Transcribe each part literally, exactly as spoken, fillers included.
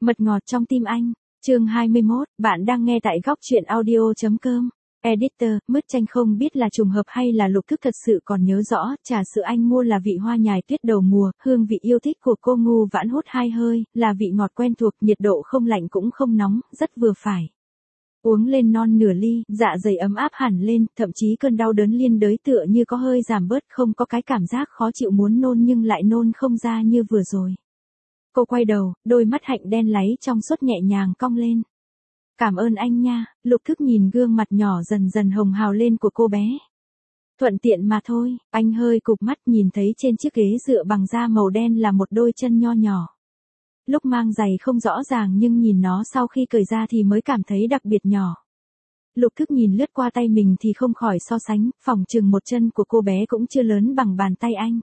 Mật ngọt trong tim anh. Chương hai mươi mốt, bạn đang nghe tại góc truyện audio chấm com. Editor, mứt chanh không biết là trùng hợp hay là Lục Thức thật sự còn nhớ rõ, trà sữa anh mua là vị hoa nhài tuyết đầu mùa, hương vị yêu thích của cô Ngu Vãn hút hai hơi, là vị ngọt quen thuộc, nhiệt độ không lạnh cũng không nóng, rất vừa phải. Uống lên non nửa ly, dạ dày ấm áp hẳn lên, thậm chí cơn đau đớn liên đới tựa như có hơi giảm bớt, không có cái cảm giác khó chịu muốn nôn nhưng lại nôn không ra như vừa rồi. Cô quay đầu, đôi mắt hạnh đen láy trong suốt nhẹ nhàng cong lên. Cảm ơn anh nha. Lục Thức nhìn gương mặt nhỏ dần dần hồng hào lên của cô bé. Thuận tiện mà thôi. Anh hơi cụp mắt nhìn thấy trên chiếc ghế dựa bằng da màu đen là một đôi chân nho nhỏ. Lúc mang giày không rõ ràng nhưng nhìn nó sau khi cởi ra thì mới cảm thấy đặc biệt nhỏ. Lục Thức nhìn lướt qua tay mình thì không khỏi so sánh, phỏng chừng một chân của cô bé cũng chưa lớn bằng bàn tay anh.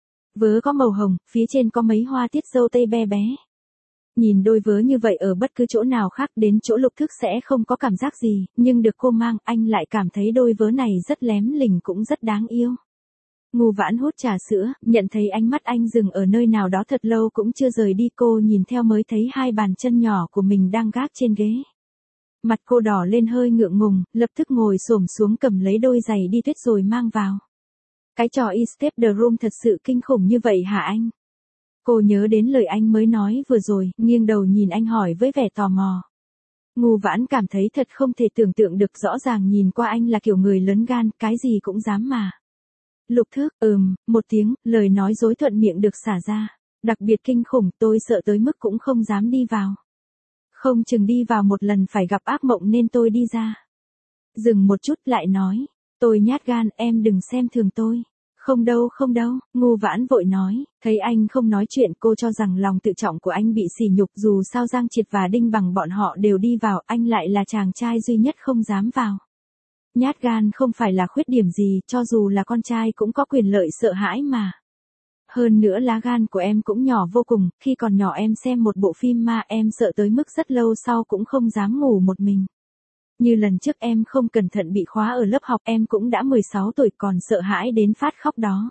Vớ có màu hồng, phía trên có mấy hoa tiết dâu tây be bé. Nhìn đôi vớ như vậy ở bất cứ chỗ nào khác đến chỗ Lục Thức sẽ không có cảm giác gì, nhưng được cô mang anh lại cảm thấy đôi vớ này rất lém lỉnh cũng rất đáng yêu. Ngu Vãn hút trà sữa, nhận thấy ánh mắt anh dừng ở nơi nào đó thật lâu cũng chưa rời đi, cô nhìn theo mới thấy hai bàn chân nhỏ của mình đang gác trên ghế. Mặt cô đỏ lên hơi ngượng ngùng, lập tức ngồi xổm xuống cầm lấy đôi giày đi tuyết rồi mang vào. Cái trò Escape the Room thật sự kinh khủng như vậy hả anh? Cô nhớ đến lời anh mới nói vừa rồi, nghiêng đầu nhìn anh hỏi với vẻ tò mò. Ngu Vãn cảm thấy thật không thể tưởng tượng được, rõ ràng nhìn qua anh là kiểu người lớn gan, cái gì cũng dám mà. Lục Thức, ừm, một tiếng, lời nói dối thuận miệng được xả ra. Đặc biệt kinh khủng, tôi sợ tới mức cũng không dám đi vào. Không chừng đi vào một lần phải gặp ác mộng nên tôi đi ra. Dừng một chút lại nói. Tôi nhát gan, em đừng xem thường tôi. Không đâu không đâu, Ngu Vãn vội nói, thấy anh không nói chuyện cô cho rằng lòng tự trọng của anh bị sỉ nhục, dù sao Giang Triệt và Đinh Bằng bọn họ đều đi vào, anh lại là chàng trai duy nhất không dám vào. Nhát gan không phải là khuyết điểm gì, cho dù là con trai cũng có quyền lợi sợ hãi mà. Hơn nữa lá gan của em cũng nhỏ vô cùng, khi còn nhỏ em xem một bộ phim ma em sợ tới mức rất lâu sau cũng không dám ngủ một mình. Như lần trước em không cẩn thận bị khóa ở lớp học, em cũng đã mười sáu tuổi còn sợ hãi đến phát khóc đó.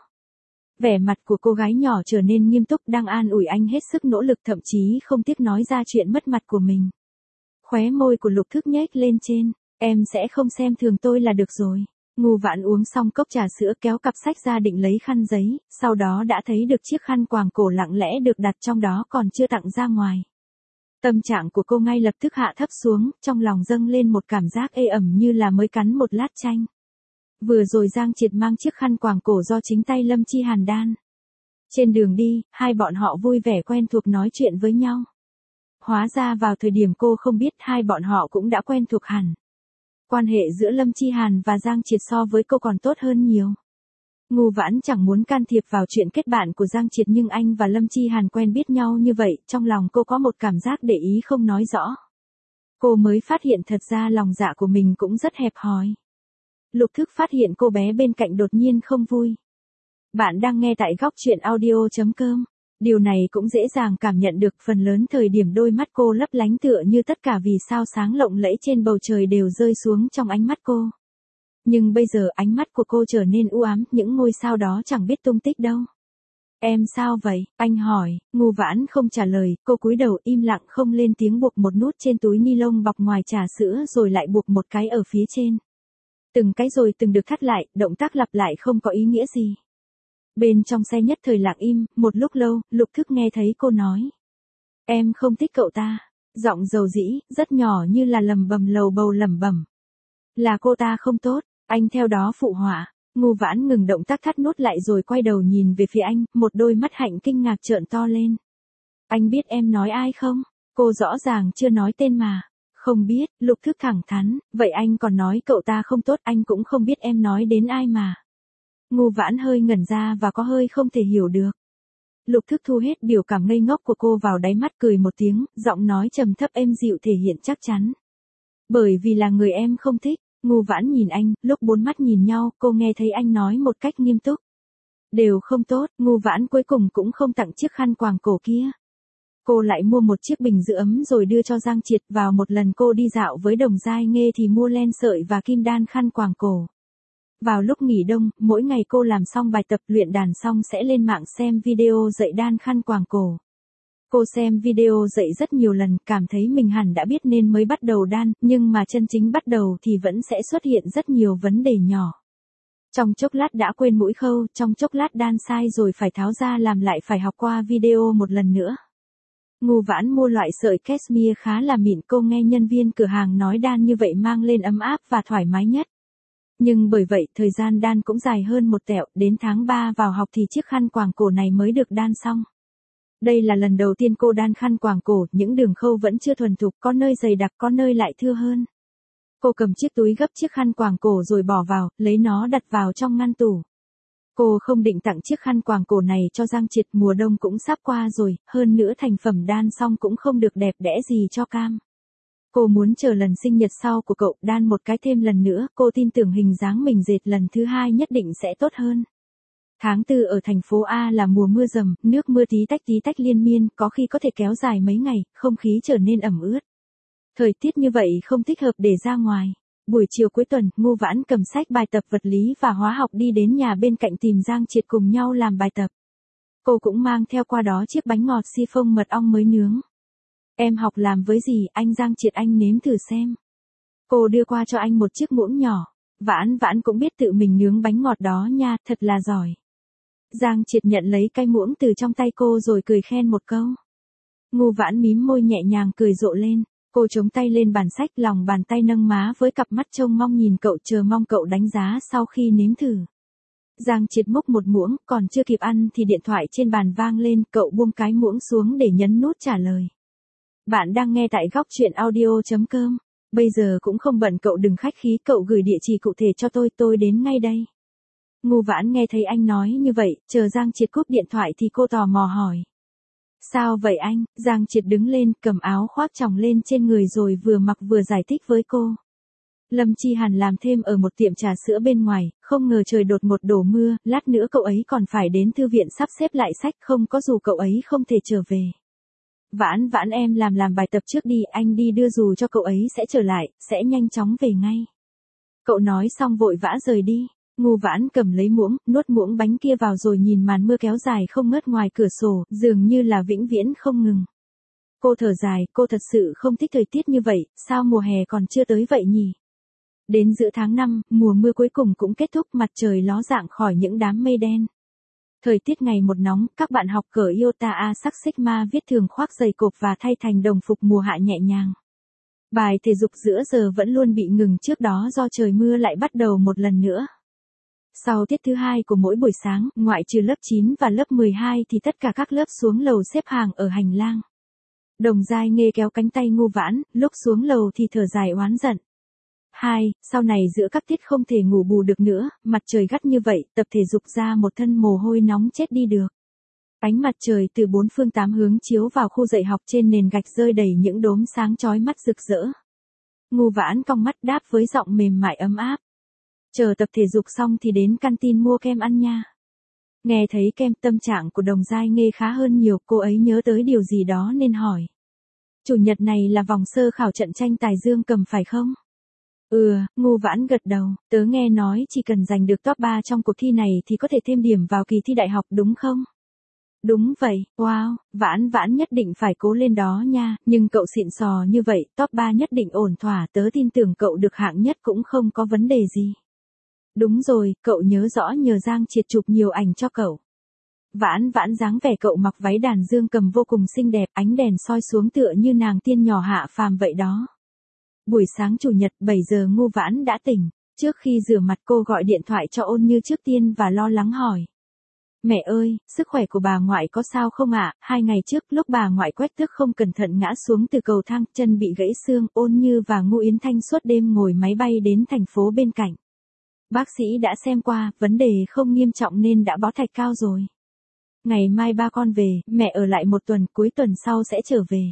Vẻ mặt của cô gái nhỏ trở nên nghiêm túc, đang an ủi anh hết sức nỗ lực, thậm chí không tiếc nói ra chuyện mất mặt của mình. Khóe môi của Lục Thức nhếch lên trên, em sẽ không xem thường tôi là được rồi. Ngu Vãn uống xong cốc trà sữa kéo cặp sách ra định lấy khăn giấy, sau đó đã thấy được chiếc khăn quàng cổ lặng lẽ được đặt trong đó còn chưa tặng ra ngoài. Tâm trạng của cô ngay lập tức hạ thấp xuống, trong lòng dâng lên một cảm giác ê ẩm như là mới cắn một lát chanh. Vừa rồi Giang Triệt mang chiếc khăn quàng cổ do chính tay Lâm Chi Hàn đan. Trên đường đi, hai bọn họ vui vẻ quen thuộc nói chuyện với nhau. Hóa ra vào thời điểm cô không biết hai bọn họ cũng đã quen thuộc hẳn. Quan hệ giữa Lâm Chi Hàn và Giang Triệt so với cô còn tốt hơn nhiều. Ngu Vãn chẳng muốn can thiệp vào chuyện kết bạn của Giang Triệt nhưng anh và Lâm Chi Hàn quen biết nhau như vậy, trong lòng cô có một cảm giác để ý không nói rõ. Cô mới phát hiện thật ra lòng dạ của mình cũng rất hẹp hòi. Lục Thức phát hiện cô bé bên cạnh đột nhiên không vui. Bạn đang nghe tại góc truyện audio chấm com. Điều này cũng dễ dàng cảm nhận được, phần lớn thời điểm đôi mắt cô lấp lánh tựa như tất cả vì sao sáng lộng lẫy trên bầu trời đều rơi xuống trong ánh mắt cô. Nhưng bây giờ ánh mắt của cô trở nên u ám, những ngôi sao đó chẳng biết tung tích đâu. Em sao vậy? Anh hỏi. Ngu Vãn không trả lời, cô cúi đầu im lặng không lên tiếng, buộc một nút trên túi ni lông bọc ngoài trà sữa rồi lại buộc một cái ở phía trên. Từng cái rồi từng được thắt lại, động tác lặp lại không có ý nghĩa gì. Bên trong xe nhất thời lặng im, một lúc lâu, Lục Thức nghe thấy cô nói. Em không thích cậu ta. Giọng dầu dĩ, rất nhỏ như là lầm bầm lầu bầu lẩm bẩm. Là cô ta không tốt. Anh theo đó phụ họa. Ngu Vãn ngừng động tác thắt nút lại rồi quay đầu nhìn về phía anh, một đôi mắt hạnh kinh ngạc trợn to lên. Anh biết em nói ai không? Cô rõ ràng chưa nói tên mà. Không biết, Lục Thức thẳng thắn, vậy anh còn nói cậu ta không tốt, anh cũng không biết em nói đến ai mà. Ngu Vãn hơi ngẩn ra và có hơi không thể hiểu được. Lục Thức thu hết biểu cảm ngây ngốc của cô vào đáy mắt, cười một tiếng, giọng nói trầm thấp êm dịu thể hiện chắc chắn. Bởi vì là người em không thích. Ngu Vãn nhìn anh, lúc bốn mắt nhìn nhau, cô nghe thấy anh nói một cách nghiêm túc. Đều không tốt, Ngu Vãn cuối cùng cũng không tặng chiếc khăn quàng cổ kia. Cô lại mua một chiếc bình giữ ấm rồi đưa cho Giang Triệt, vào một lần cô đi dạo với Đồng Giai Nghê thì mua len sợi và kim đan khăn quàng cổ. Vào lúc nghỉ đông, mỗi ngày cô làm xong bài tập luyện đàn xong sẽ lên mạng xem video dạy đan khăn quàng cổ. Cô xem video dạy rất nhiều lần, cảm thấy mình hẳn đã biết nên mới bắt đầu đan, nhưng mà chân chính bắt đầu thì vẫn sẽ xuất hiện rất nhiều vấn đề nhỏ. Trong chốc lát đã quên mũi khâu, trong chốc lát đan sai rồi phải tháo ra làm lại phải học qua video một lần nữa. Ngu Vãn mua loại sợi cashmere khá là mịn, cô nghe nhân viên cửa hàng nói đan như vậy mang lên ấm áp và thoải mái nhất. Nhưng bởi vậy thời gian đan cũng dài hơn một tẹo, đến tháng ba vào học thì chiếc khăn quàng cổ này mới được đan xong. Đây là lần đầu tiên cô đan khăn quàng cổ, những đường khâu vẫn chưa thuần thục, có nơi dày đặc có nơi lại thưa hơn. Cô cầm chiếc túi gấp chiếc khăn quàng cổ rồi bỏ vào, lấy nó đặt vào trong ngăn tủ. Cô không định tặng chiếc khăn quàng cổ này cho Giang Triệt, mùa đông cũng sắp qua rồi, hơn nữa thành phẩm đan xong cũng không được đẹp đẽ gì cho Cam. Cô muốn chờ lần sinh nhật sau của cậu đan một cái thêm lần nữa, cô tin tưởng hình dáng mình dệt lần thứ hai nhất định sẽ tốt hơn. Tháng tư ở thành phố A là mùa mưa rầm, nước mưa tí tách tí tách liên miên, có khi có thể kéo dài mấy ngày, không khí trở nên ẩm ướt. Thời tiết như vậy không thích hợp để ra ngoài. Buổi chiều cuối tuần, Ngu Vãn cầm sách bài tập vật lý và hóa học đi đến nhà bên cạnh tìm Giang Triệt cùng nhau làm bài tập. Cô cũng mang theo qua đó chiếc bánh ngọt si phông mật ong mới nướng. Em học làm với gì, anh Giang Triệt anh nếm thử xem. Cô đưa qua cho anh một chiếc muỗng nhỏ. Vãn Vãn cũng biết tự mình nướng bánh ngọt đó nha, thật là giỏi. Giang Triệt nhận lấy cái muỗng từ trong tay cô rồi cười khen một câu. Ngu Vãn mím môi nhẹ nhàng cười rộ lên. Cô chống tay lên bàn sách, lòng bàn tay nâng má với cặp mắt trông mong nhìn cậu, chờ mong cậu đánh giá sau khi nếm thử. Giang Triệt múc một muỗng, còn chưa kịp ăn thì điện thoại trên bàn vang lên, cậu buông cái muỗng xuống để nhấn nút trả lời. Bạn đang nghe tại góc truyện audio chấm com. Bây giờ cũng không bận, cậu đừng khách khí, cậu gửi địa chỉ cụ thể cho tôi, tôi đến ngay đây. Ngu Vãn nghe thấy anh nói như vậy, chờ Giang Triệt cúp điện thoại thì cô tò mò hỏi. Sao vậy anh? Giang Triệt đứng lên, cầm áo khoác chồng lên trên người rồi vừa mặc vừa giải thích với cô. Lâm Chi Hàn làm thêm ở một tiệm trà sữa bên ngoài, không ngờ trời đột ngột đổ mưa, lát nữa cậu ấy còn phải đến thư viện sắp xếp lại sách, không có dù cậu ấy không thể trở về. Vãn Vãn em làm làm bài tập trước đi, anh đi đưa dù cho cậu ấy sẽ trở lại, sẽ nhanh chóng về ngay. Cậu nói xong vội vã rời đi. Ngu Vãn cầm lấy muỗng, nuốt muỗng bánh kia vào rồi nhìn màn mưa kéo dài không ngớt ngoài cửa sổ, dường như là vĩnh viễn không ngừng. Cô thở dài, cô thật sự không thích thời tiết như vậy, sao mùa hè còn chưa tới vậy nhỉ? Đến giữa tháng năm, mùa mưa cuối cùng cũng kết thúc, mặt trời ló dạng khỏi những đám mây đen. Thời tiết ngày một nóng, các bạn học cỡ Iota A sắc Sigma viết thường khoác giày cộp và thay thành đồng phục mùa hạ nhẹ nhàng. Bài thể dục giữa giờ vẫn luôn bị ngừng trước đó do trời mưa lại bắt đầu một lần nữa. Sau tiết thứ hai của mỗi buổi sáng, ngoại trừ lớp chín và lớp mười hai thì tất cả các lớp xuống lầu xếp hàng ở hành lang. Đồng Giai Nghê kéo cánh tay Ngu Vãn, lúc xuống lầu thì thở dài oán giận. Hai, sau này giữa các tiết không thể ngủ bù được nữa, mặt trời gắt như vậy, tập thể dục ra một thân mồ hôi nóng chết đi được. Ánh mặt trời từ bốn phương tám hướng chiếu vào khu dạy học trên nền gạch rơi đầy những đốm sáng chói mắt rực rỡ. Ngu Vãn cong mắt đáp với giọng mềm mại ấm áp. Chờ tập thể dục xong thì đến canteen mua kem ăn nha. Nghe thấy kem, tâm trạng của Đồng Giai Nghê khá hơn nhiều, cô ấy nhớ tới điều gì đó nên hỏi. Chủ nhật này là vòng sơ khảo trận tranh tài dương cầm phải không? Ừ, Ngu Vãn gật đầu, tớ nghe nói chỉ cần giành được top ba trong cuộc thi này thì có thể thêm điểm vào kỳ thi đại học đúng không? Đúng vậy, wow, Vãn Vãn nhất định phải cố lên đó nha, nhưng cậu xịn sò như vậy, top ba nhất định ổn thỏa, tớ tin tưởng cậu được hạng nhất cũng không có vấn đề gì. Đúng rồi, cậu nhớ rõ nhờ Giang Triệt chụp nhiều ảnh cho cậu. Vãn Vãn dáng vẻ cậu mặc váy đàn dương cầm vô cùng xinh đẹp, ánh đèn soi xuống tựa như nàng tiên nhỏ hạ phàm vậy đó. Buổi sáng chủ nhật bảy giờ Ngu Vãn đã tỉnh, trước khi rửa mặt cô gọi điện thoại cho Ôn Như trước tiên và lo lắng hỏi. Mẹ ơi, sức khỏe của bà ngoại có sao không ạ? À? Hai ngày trước lúc bà ngoại quét tước không cẩn thận ngã xuống từ cầu thang, chân bị gãy xương, Ôn Như và Ngô Yến Thanh suốt đêm ngồi máy bay đến thành phố bên cạnh. Bác sĩ đã xem qua, vấn đề không nghiêm trọng nên đã bó thạch cao rồi. Ngày mai ba con về, mẹ ở lại một tuần, cuối tuần sau sẽ trở về.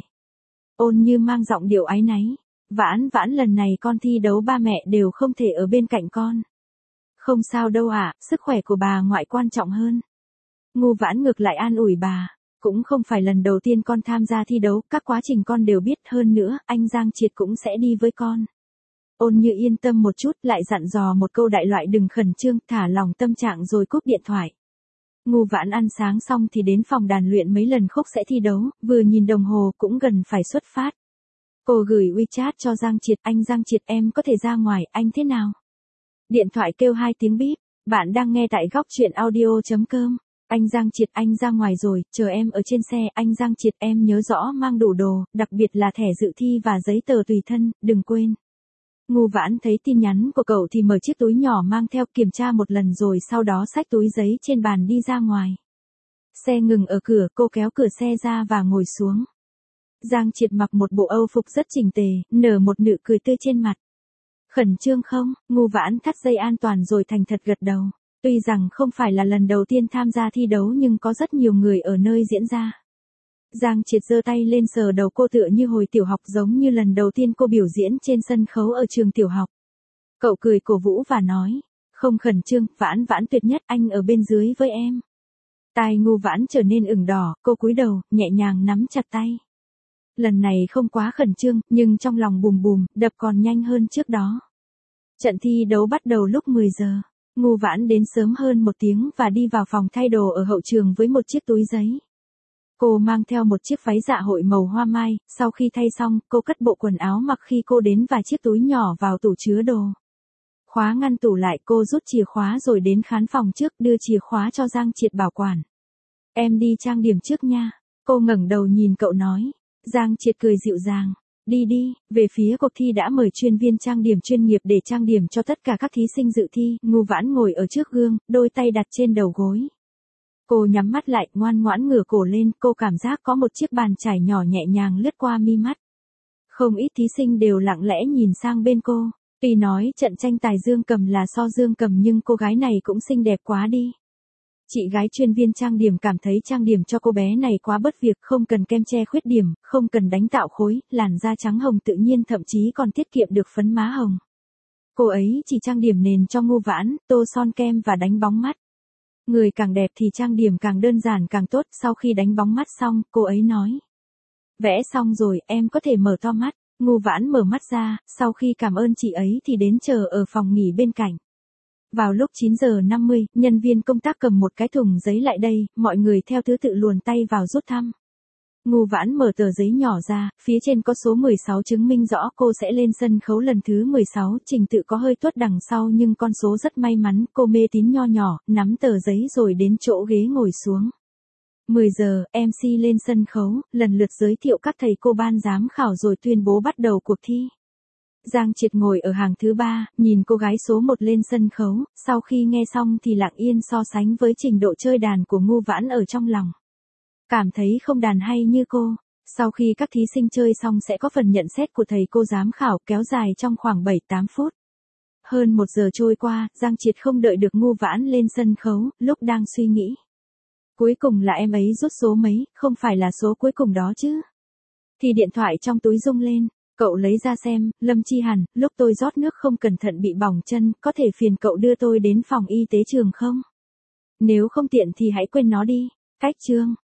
Ôn Như mang giọng điệu áy náy. Vãn Vãn lần này con thi đấu ba mẹ đều không thể ở bên cạnh con. Không sao đâu ạ, à, sức khỏe của bà ngoại quan trọng hơn. Ngu Vãn ngược lại an ủi bà. Cũng không phải lần đầu tiên con tham gia thi đấu, các quá trình con đều biết, hơn nữa, anh Giang Triệt cũng sẽ đi với con. Ôn Như yên tâm một chút, lại dặn dò một câu đại loại đừng khẩn trương, thả lòng tâm trạng rồi cúp điện thoại. Ngu Vãn ăn sáng xong thì đến phòng đàn luyện mấy lần khúc sẽ thi đấu, vừa nhìn đồng hồ cũng gần phải xuất phát. Cô gửi WeChat cho Giang Triệt, anh Giang Triệt em có thể ra ngoài, anh thế nào? Điện thoại kêu hai tiếng bíp, bạn đang nghe tại góc truyện audio.com. Anh Giang Triệt anh ra ngoài rồi, chờ em ở trên xe, anh Giang Triệt em nhớ rõ mang đủ đồ, đặc biệt là thẻ dự thi và giấy tờ tùy thân, đừng quên. Ngu Vãn thấy tin nhắn của cậu thì mở chiếc túi nhỏ mang theo kiểm tra một lần rồi sau đó xách túi giấy trên bàn đi ra ngoài. Xe ngừng ở cửa, cô kéo cửa xe ra và ngồi xuống. Giang Triệt mặc một bộ âu phục rất chỉnh tề, nở một nụ cười tươi trên mặt. Khẩn trương không? Ngu Vãn thắt dây an toàn rồi thành thật gật đầu. Tuy rằng không phải là lần đầu tiên tham gia thi đấu nhưng có rất nhiều người ở nơi diễn ra. Giang Triệt giơ tay lên sờ đầu cô tựa như hồi tiểu học giống như lần đầu tiên cô biểu diễn trên sân khấu ở trường tiểu học. Cậu cười cổ vũ và nói, không khẩn trương, Vãn Vãn tuyệt nhất, anh ở bên dưới với em. Tai Ngu Vãn trở nên ửng đỏ, cô cúi đầu, nhẹ nhàng nắm chặt tay. Lần này không quá khẩn trương, nhưng trong lòng bùm bùm, đập còn nhanh hơn trước đó. Trận thi đấu bắt đầu lúc mười giờ. Ngu Vãn đến sớm hơn một tiếng và đi vào phòng thay đồ ở hậu trường với một chiếc túi giấy. Cô mang theo một chiếc váy dạ hội màu hoa mai, sau khi thay xong, cô cất bộ quần áo mặc khi cô đến và chiếc túi nhỏ vào tủ chứa đồ. Khóa ngăn tủ lại, cô rút chìa khóa rồi đến khán phòng trước đưa chìa khóa cho Giang Triệt bảo quản. Em đi trang điểm trước nha. Cô ngẩng đầu nhìn cậu nói. Giang Triệt cười dịu dàng. Đi đi, về phía cuộc thi đã mời chuyên viên trang điểm chuyên nghiệp để trang điểm cho tất cả các thí sinh dự thi. Ngu Vãn ngồi ở trước gương, đôi tay đặt trên đầu gối. Cô nhắm mắt lại, ngoan ngoãn ngửa cổ lên, cô cảm giác có một chiếc bàn chải nhỏ nhẹ nhàng lướt qua mi mắt. Không ít thí sinh đều lặng lẽ nhìn sang bên cô. Tuy nói trận tranh tài Dương Cầm là so Dương Cầm nhưng cô gái này cũng xinh đẹp quá đi. Chị gái chuyên viên trang điểm cảm thấy trang điểm cho cô bé này quá bất việc, không cần kem che khuyết điểm, không cần đánh tạo khối, làn da trắng hồng tự nhiên thậm chí còn tiết kiệm được phấn má hồng. Cô ấy chỉ trang điểm nền cho Ngu Vãn, tô son kem và đánh bóng mắt. Người càng đẹp thì trang điểm càng đơn giản càng tốt, sau khi đánh bóng mắt xong, cô ấy nói. Vẽ xong rồi, em có thể mở to mắt. Ngu Vãn mở mắt ra, sau khi cảm ơn chị ấy thì đến chờ ở phòng nghỉ bên cạnh. Vào lúc chín giờ năm mươi, nhân viên công tác cầm một cái thùng giấy lại đây, mọi người theo thứ tự luồn tay vào rút thăm. Ngu Vãn mở tờ giấy nhỏ ra, phía trên có số mười sáu chứng minh rõ cô sẽ lên sân khấu lần thứ mười sáu, trình tự có hơi tuốt đằng sau nhưng con số rất may mắn, cô mê tín nho nhỏ, nắm tờ giấy rồi đến chỗ ghế ngồi xuống. mười giờ, em xê lên sân khấu, lần lượt giới thiệu các thầy cô ban giám khảo rồi tuyên bố bắt đầu cuộc thi. Giang Triệt ngồi ở hàng thứ ba, nhìn cô gái số một lên sân khấu, sau khi nghe xong thì lặng yên so sánh với trình độ chơi đàn của Ngu Vãn ở trong lòng. Cảm thấy không đàn hay như cô. Sau khi các thí sinh chơi xong sẽ có phần nhận xét của thầy cô giám khảo kéo dài trong khoảng bảy tám phút. Hơn một giờ trôi qua, Giang Triệt không đợi được Ngu Vãn lên sân khấu, lúc đang suy nghĩ. Cuối cùng là em ấy rút số mấy, không phải là số cuối cùng đó chứ. Thì điện thoại trong túi rung lên, cậu lấy ra xem, Lâm Chi Hàn, lúc tôi rót nước không cẩn thận bị bỏng chân, có thể phiền cậu đưa tôi đến phòng y tế trường không? Nếu không tiện thì hãy quên nó đi. Cách chương.